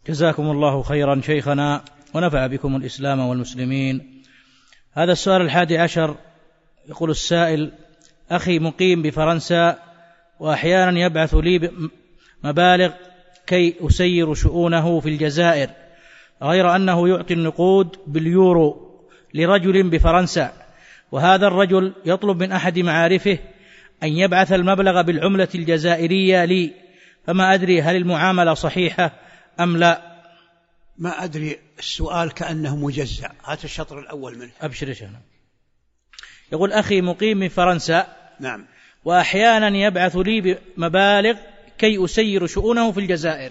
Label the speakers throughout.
Speaker 1: جزاكم الله خيرا شيخنا ونفع بكم الإسلام والمسلمين. هذا السؤال 11. يقول السائل: أخي مقيم بفرنسا وأحيانا يبعث لي مبالغ كي أسير شؤونه في الجزائر، غير أنه يعطي النقود باليورو لرجل بفرنسا، وهذا الرجل يطلب من أحد معارفه أن يبعث المبلغ بالعملة الجزائرية لي، فما أدري هل المعاملة صحيحة أم لا.
Speaker 2: ما أدري، السؤال كأنه مجزأ، هذا الشطر الأول منه.
Speaker 1: أبشر يا شيخنا. يقول: أخي مقيم من فرنسا،
Speaker 2: نعم،
Speaker 1: وأحيانا يبعث لي مبالغ كي أسير شؤونه في الجزائر.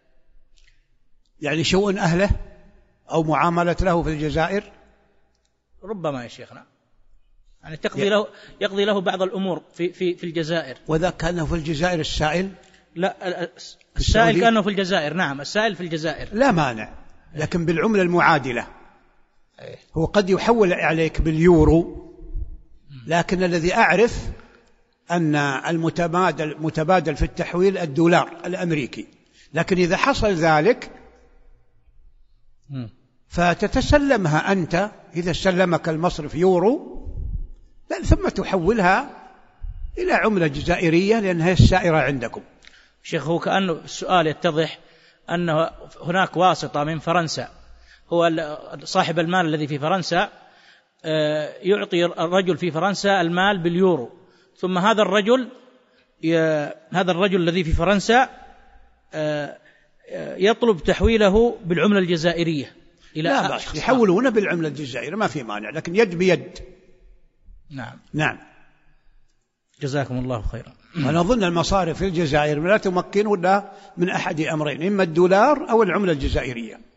Speaker 2: يعني شؤون أهله أو معاملة له في الجزائر؟
Speaker 1: ربما يا شيخنا، يعني يقضي له بعض الأمور في الجزائر.
Speaker 2: وذا كأنه في الجزائر السائل؟
Speaker 1: لا، السائل كأنه في الجزائر. نعم، السائل في الجزائر
Speaker 2: لا مانع، لكن بالعملة المعادلة. هو قد يحول عليك باليورو، لكن الذي أعرف أن المتبادل في التحويل الدولار الأمريكي، لكن إذا حصل ذلك فتتسلمها أنت، إذا سلمك المصرف يورو ثم تحولها إلى عملة جزائرية لأنها السائرة عندكم.
Speaker 1: شيخ، هو كأنه السؤال يتضح أن هناك واسطة من فرنسا، هو صاحب المال الذي في فرنسا يعطي الرجل في فرنسا المال باليورو، ثم هذا الرجل الذي في فرنسا يطلب تحويله بالعملة الجزائرية إلى
Speaker 2: لا بأس، يحولونه بالعملة الجزائرية ما في مانع، لكن يد بيد. نعم.
Speaker 1: جزاكم الله خيرا.
Speaker 2: أنا أظن المصارف في الجزائر لا تمكن ولا من أحد أمرين، إما الدولار أو العملة الجزائرية.